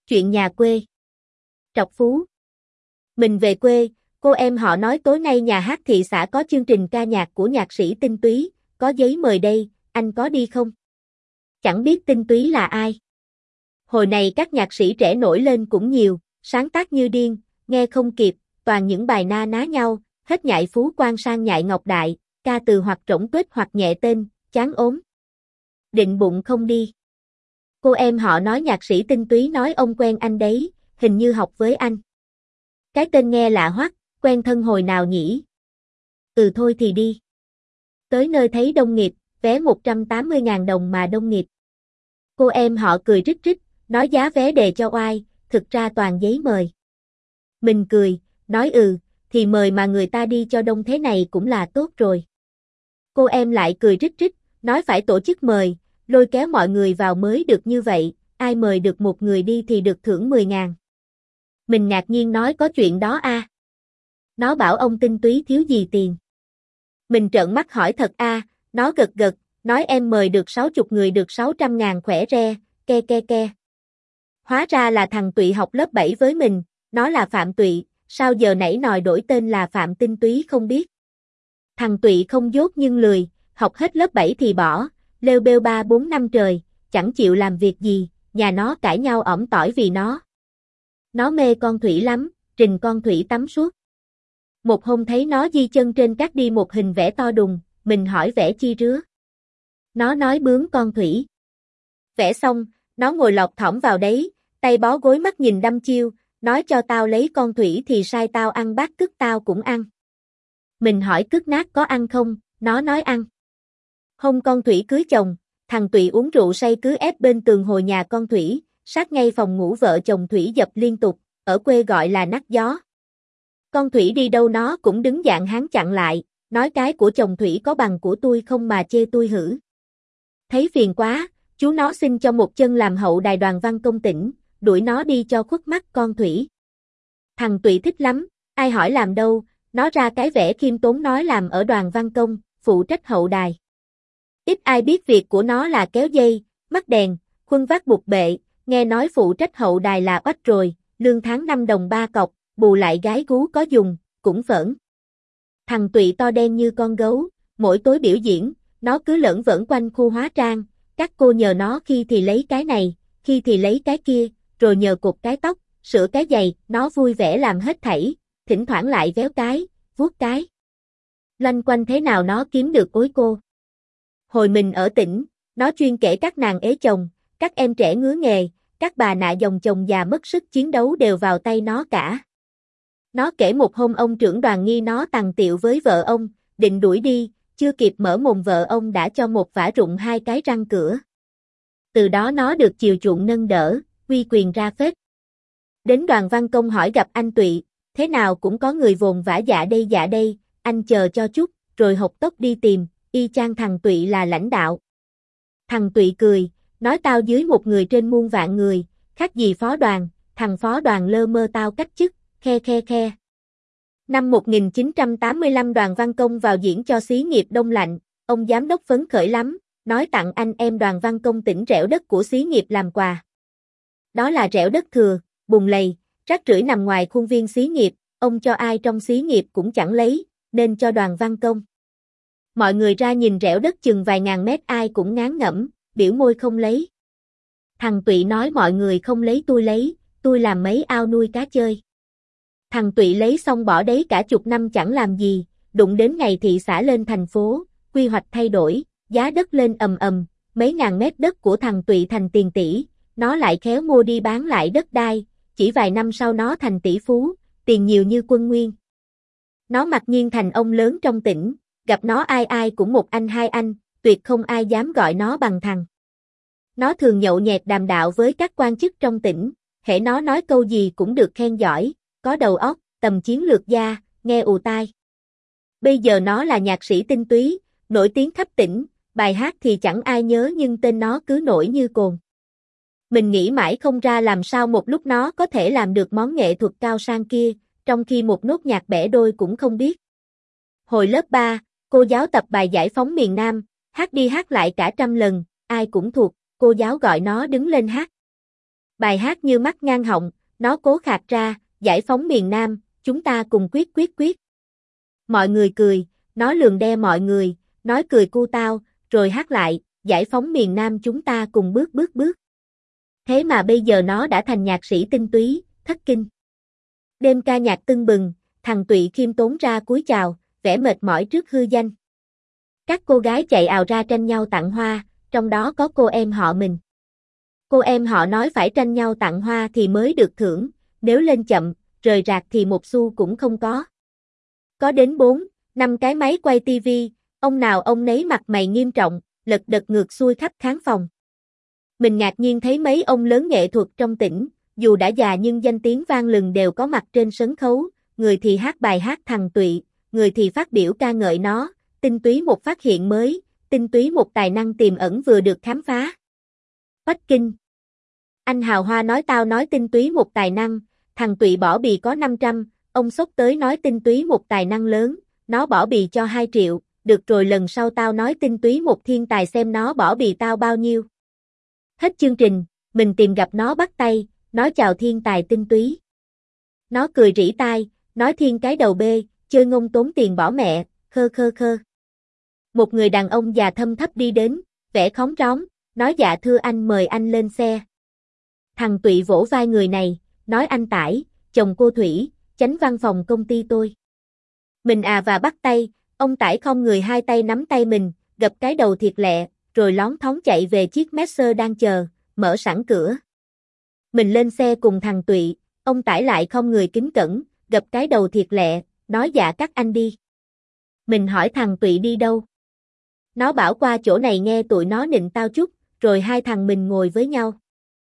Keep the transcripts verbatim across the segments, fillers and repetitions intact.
Chuyện nhà quê. Trọc Phú. Mình về quê, cô em họ nói tối nay nhà hát thị xã có chương trình ca nhạc của nhạc sĩ Tinh Túy, có giấy mời đây, anh có đi không? Chẳng biết Tinh Túy là ai. Hồi này các nhạc sĩ trẻ nổi lên cũng nhiều, sáng tác như điên, nghe không kịp, toàn những bài na ná nhau, hết nhại Phú Quang sang nhại Ngọc Đại, ca từ hoặc trỗng tuếch hoặc nhẹ tên, chán ốm. Định bụng không đi. Cô em họ nói nhạc sĩ Tinh Túy nói ông quen anh đấy, hình như học với anh. Cái tên nghe lạ hoắc, quen thân hồi nào nhỉ? Ừ thôi thì đi. Tới nơi thấy đông nghịt, vé một trăm tám mươi ngàn đồng mà đông nghịt. Cô em họ cười rít rít, nói giá vé đề cho oai, thực ra toàn giấy mời. Mình cười, nói ừ, thì mời mà người ta đi cho đông thế này cũng là tốt rồi. Cô em lại cười rít rít, nói phải tổ chức mời, lôi kéo mọi người vào mới được như vậy, ai mời được một người đi thì được thưởng mười ngàn. Mình ngạc nhiên nói có chuyện đó a. À? Nó bảo ông Tinh Túy thiếu gì tiền. Mình trợn mắt hỏi thật a, à? Nó gật gật, nói em mời được sáu chục người được sáu trăm ngàn khỏe re, ke ke ke. Hóa ra là thằng Tụy học lớp bảy với mình, nó là Phạm Tụy, sao giờ nãy nòi đổi tên là Phạm Tinh Túy không biết. Thằng Tụy không dốt nhưng lười, học hết lớp bảy thì bỏ, lêu bêu ba bốn năm trời, chẳng chịu làm việc gì, nhà nó cãi nhau ỏm tỏi vì nó. Nó mê con Thủy lắm, trình con Thủy tắm suốt. Một hôm thấy nó di chân trên cát đi một hình vẽ to đùng, mình hỏi vẽ chi rứa. Nó nói bướm con Thủy. Vẽ xong, nó ngồi lọt thỏm vào đấy, tay bó gối mắt nhìn đăm chiêu, nói cho tao lấy con Thủy thì sai tao ăn bát cứt tao cũng ăn. Mình hỏi cứt nát có ăn không, nó nói ăn. Hôm con Thủy cưới chồng, thằng Tụy uống rượu say cứ ép bên tường hồi nhà con Thủy, sát ngay phòng ngủ vợ chồng Thủy dập liên tục, ở quê gọi là nắc gió. Con Thủy đi đâu nó cũng đứng dạng hán chặn lại, nói cái của chồng Thủy có bằng của tôi không mà chê tôi hử. Thấy phiền quá, chú nó xin cho một chân làm hậu đài đoàn văn công tỉnh, đuổi nó đi cho khuất mắt con Thủy. Thằng Tụy thích lắm, ai hỏi làm đâu, nó ra cái vẽ khiêm tốn nói làm ở đoàn văn công, phụ trách hậu đài. Ít ai biết việc của nó là kéo dây, mắc đèn, khuân vác bục bệ, nghe nói phụ trách hậu đài là oách rồi, lương tháng năm đồng ba cọc, bù lại gái gú có dùng, cũng phởn. Thằng Tụy to đen như con gấu, mỗi tối biểu diễn, nó cứ lởn vởn quanh khu hóa trang, các cô nhờ nó khi thì lấy cái này, khi thì lấy cái kia, rồi nhờ cột cái tóc, sửa cái giày, nó vui vẻ làm hết thảy, thỉnh thoảng lại véo cái, vuốt cái. Loanh quanh thế nào nó kiếm được ối cô. Hồi mình ở tỉnh, nó chuyên kể các nàng ế chồng, các em trẻ ngứa nghề, các bà nạ dòng chồng già mất sức chiến đấu đều vào tay nó cả. Nó kể một hôm ông trưởng đoàn nghi nó tằng tiệu với vợ ông, định đuổi đi, chưa kịp mở mồm vợ ông đã cho một vả rụng hai cái răng cửa. Từ đó nó được chiều chuộng nâng đỡ, uy quyền ra phết. Đến đoàn văn công hỏi gặp anh Tụy, thế nào cũng có người vồn vã dạ đây dạ đây, anh chờ cho chút, rồi hộc tốc đi tìm, y chang thằng Tụy là lãnh đạo. Thằng Tụy cười, nói tao dưới một người trên muôn vạn người, khác gì phó đoàn, thằng phó đoàn lơ mơ tao cách chức, khe khe khe. Năm một nghìn chín trăm tám mươi lăm đoàn văn công vào diễn cho xí nghiệp Đông Lạnh, ông giám đốc phấn khởi lắm, nói tặng anh em đoàn văn công tỉnh rẽo đất của xí nghiệp làm quà. Đó là rẽo đất thừa, bùn lầy, rác rưởi nằm ngoài khuôn viên xí nghiệp, ông cho ai trong xí nghiệp cũng chẳng lấy, nên cho đoàn văn công. Mọi người ra nhìn rẽo đất chừng vài ngàn mét ai cũng ngán ngẩm, biểu môi không lấy. Thằng Tụy nói mọi người không lấy tôi lấy, tôi làm mấy ao nuôi cá chơi. Thằng Tụy lấy xong bỏ đấy cả chục năm chẳng làm gì, đụng đến ngày thị xã lên thành phố, quy hoạch thay đổi, giá đất lên ầm ầm, mấy ngàn mét đất của thằng Tụy thành tiền tỷ, nó lại khéo mua đi bán lại đất đai, chỉ vài năm sau nó thành tỷ phú, tiền nhiều như quân nguyên. Nó mặc nhiên thành ông lớn trong tỉnh, gặp nó ai ai cũng một anh hai anh, tuyệt không ai dám gọi nó bằng thằng. Nó thường nhậu nhẹt đàm đạo với các quan chức trong tỉnh, hễ nó nói câu gì cũng được khen giỏi, có đầu óc, tầm chiến lược gia, nghe ù tai. Bây giờ nó là nhạc sĩ Tinh Túy, nổi tiếng khắp tỉnh, bài hát thì chẳng ai nhớ nhưng tên nó cứ nổi như cồn. Mình nghĩ mãi không ra làm sao một lúc nó có thể làm được món nghệ thuật cao sang kia, trong khi một nốt nhạc bẻ đôi cũng không biết. Hồi lớp ba, cô giáo tập bài Giải phóng miền Nam, hát đi hát lại cả trăm lần, ai cũng thuộc, cô giáo gọi nó đứng lên hát. Bài hát như mắt ngang họng, nó cố khạc ra, giải phóng miền Nam, chúng ta cùng quyết quyết quyết. Mọi người cười, nó lườm đe mọi người, nói cười cu tao, rồi hát lại, giải phóng miền Nam chúng ta cùng bước bước bước. Thế mà bây giờ nó đã thành nhạc sĩ tinh túy, thất kinh. Đêm ca nhạc tưng bừng, thằng Tụy khiêm tốn ra cúi chào, vẻ mệt mỏi trước hư danh. Các cô gái chạy ào ra tranh nhau tặng hoa, trong đó có cô em họ mình. Cô em họ nói phải tranh nhau tặng hoa thì mới được thưởng, nếu lên chậm, rời rạc thì một xu cũng không có. Có đến bốn, năm cái máy quay tivi, ông nào ông nấy mặt mày nghiêm trọng, lật đật ngược xuôi khắp khán phòng. Mình ngạc nhiên thấy mấy ông lớn nghệ thuật trong tỉnh, dù đã già nhưng danh tiếng vang lừng đều có mặt trên sân khấu, người thì hát bài hát thằng Tụy, người thì phát biểu ca ngợi nó, tinh túy một phát hiện mới, tinh túy một tài năng tiềm ẩn vừa được khám phá. Bắc Kinh. Anh Hào Hoa nói tao nói tinh túy một tài năng, thằng Tụy bỏ bì có năm trăm, ông xốc tới nói tinh túy một tài năng lớn, nó bỏ bì cho hai triệu, được rồi lần sau tao nói tinh túy một thiên tài xem nó bỏ bì tao bao nhiêu. Hết chương trình, mình tìm gặp nó bắt tay, nói chào thiên tài tinh túy. Nó cười rỉ tai, nói thiên cái đầu bê, chơi ngông tốn tiền bỏ mẹ, khơ khơ khơ. Một người đàn ông già thâm thấp đi đến, vẻ khóng róng, nói dạ thưa anh mời anh lên xe. Thằng Tụy vỗ vai người này, nói anh Tải, chồng cô Thủy, chánh văn phòng công ty tôi. Mình à và bắt tay, ông Tải không người hai tay nắm tay mình, gập cái đầu thiệt lẹ, rồi lón thóng chạy về chiếc Mercer đang chờ, mở sẵn cửa. Mình lên xe cùng thằng Tụy, ông Tải lại không người kính cẩn, gập cái đầu thiệt lẹ, nói dạ các anh đi. Mình hỏi thằng Tụy đi đâu. Nó bảo qua chỗ này nghe tụi nó nịnh tao chút, rồi hai thằng mình ngồi với nhau.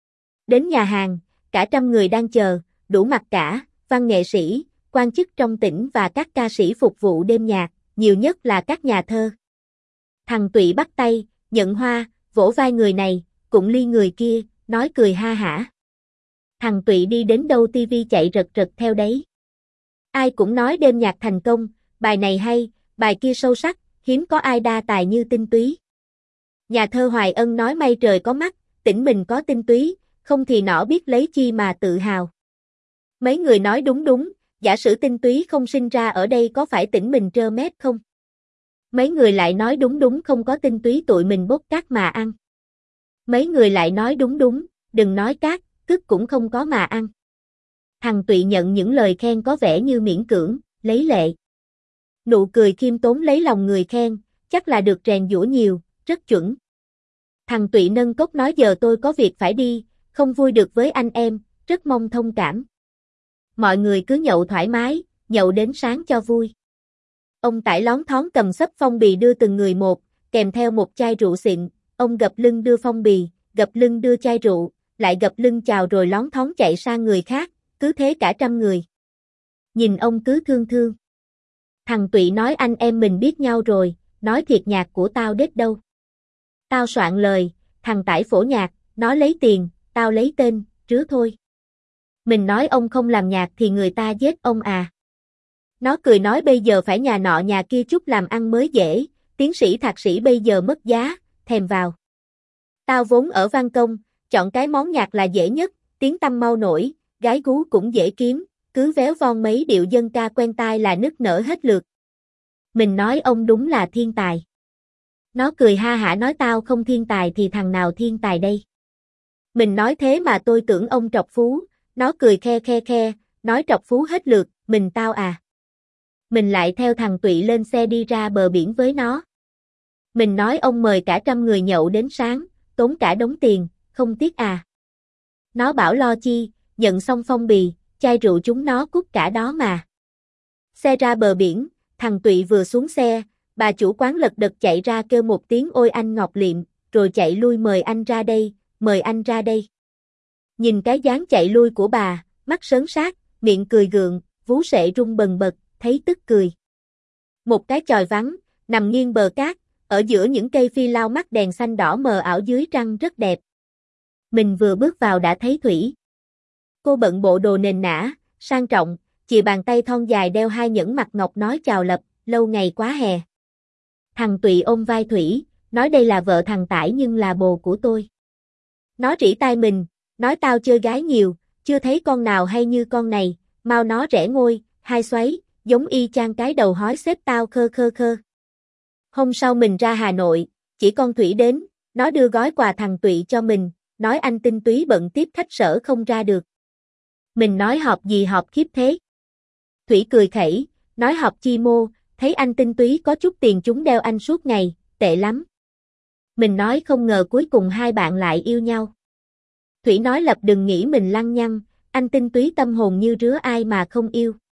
Đến nhà hàng, cả trăm người đang chờ, đủ mặt cả, văn nghệ sĩ, quan chức trong tỉnh và các ca sĩ phục vụ đêm nhạc, nhiều nhất là các nhà thơ. Thằng Tụy bắt tay, nhận hoa, vỗ vai người này, cũng ly người kia, nói cười ha hả. Thằng Tụy đi đến đâu tivi chạy rật rật theo đấy. Ai cũng nói đêm nhạc thành công, bài này hay, bài kia sâu sắc, hiếm có ai đa tài như tinh túy. Nhà thơ Hoài Ân nói may trời có mắt, tỉnh mình có tinh túy, không thì nọ biết lấy chi mà tự hào. Mấy người nói đúng đúng, giả sử tinh túy không sinh ra ở đây có phải tỉnh mình trơ mép không? Mấy người lại nói đúng đúng không có tinh túy tụi mình bốc cát mà ăn. Mấy người lại nói đúng đúng, đừng nói cát, cứt cũng không có mà ăn. Thằng Tụy nhận những lời khen có vẻ như miễn cưỡng, lấy lệ. Nụ cười khiêm tốn lấy lòng người khen, chắc là được rèn giũa nhiều, rất chuẩn. Thằng Tụy nâng cốc nói giờ tôi có việc phải đi, không vui được với anh em, rất mong thông cảm. Mọi người cứ nhậu thoải mái, nhậu đến sáng cho vui. Ông Tải lón thón cầm xấp phong bì đưa từng người một, kèm theo một chai rượu xịn, ông gập lưng đưa phong bì, gập lưng đưa chai rượu, lại gập lưng chào rồi lón thón chạy sang người khác, cứ thế cả trăm người. Nhìn ông cứ thương thương. Thằng Tụy nói anh em mình biết nhau rồi, nói thiệt nhạc của tao đết đâu. Tao soạn lời, thằng Tải phổ nhạc, nó lấy tiền, tao lấy tên, trứa thôi. Mình nói ông không làm nhạc thì người ta giết ông à. Nó cười nói bây giờ phải nhà nọ nhà kia chút làm ăn mới dễ, tiến sĩ thạc sĩ bây giờ mất giá, thèm vào. Tao vốn ở văn công, chọn cái món nhạc là dễ nhất, tiếng tăm mau nổi, gái gú cũng dễ kiếm, cứ véo von mấy điệu dân ca quen tai là nức nở hết lượt. Mình nói ông đúng là thiên tài. Nó cười ha hả nói tao không thiên tài thì thằng nào thiên tài đây. Mình nói thế mà tôi tưởng ông trọc phú, nó cười khe khe khe, nói trọc phú hết lượt, mình tao à. Mình lại theo thằng Tụy lên xe đi ra bờ biển với nó. Mình nói ông mời cả trăm người nhậu đến sáng, tốn cả đống tiền, không tiếc à. Nó bảo lo chi, nhận xong phong bì, chai rượu chúng nó cút cả đó mà. Xe ra bờ biển, thằng Tụy vừa xuống xe, bà chủ quán lật đật chạy ra kêu một tiếng ôi anh Ngọc Liệm, rồi chạy lui mời anh ra đây, mời anh ra đây. Nhìn cái dáng chạy lui của bà, mắt sớn sát, miệng cười gượng, vú sệ rung bần bật, thấy tức cười. Một cái chòi vắng, nằm nghiêng bờ cát, ở giữa những cây phi lao mắt đèn xanh đỏ mờ ảo dưới trăng rất đẹp. Mình vừa bước vào đã thấy Thủy. Cô bận bộ đồ nền nã, sang trọng, chìa bàn tay thon dài đeo hai nhẫn mặt ngọc nói chào Lập, lâu ngày quá hè. Thằng Tụy ôm vai Thủy, nói đây là vợ thằng Tải nhưng là bồ của tôi. Nó rỉ tai mình, nói tao chơi gái nhiều, chưa thấy con nào hay như con này, mau nó rẽ ngôi, hai xoáy, giống y chang cái đầu hói xếp tao khơ khơ khơ. Hôm sau mình ra Hà Nội, chỉ con Thủy đến, nó đưa gói quà thằng Tụy cho mình, nói anh Tinh Túy bận tiếp khách sở không ra được. Mình nói họp gì họp khiếp thế. Thủy cười khẩy, nói họp chi mô, thấy anh Tinh Túy có chút tiền chúng đeo anh suốt ngày, tệ lắm. Mình nói không ngờ cuối cùng hai bạn lại yêu nhau. Thủy nói Lập đừng nghĩ mình lăng nhăng, anh Tinh Túy tâm hồn như rứa ai mà không yêu.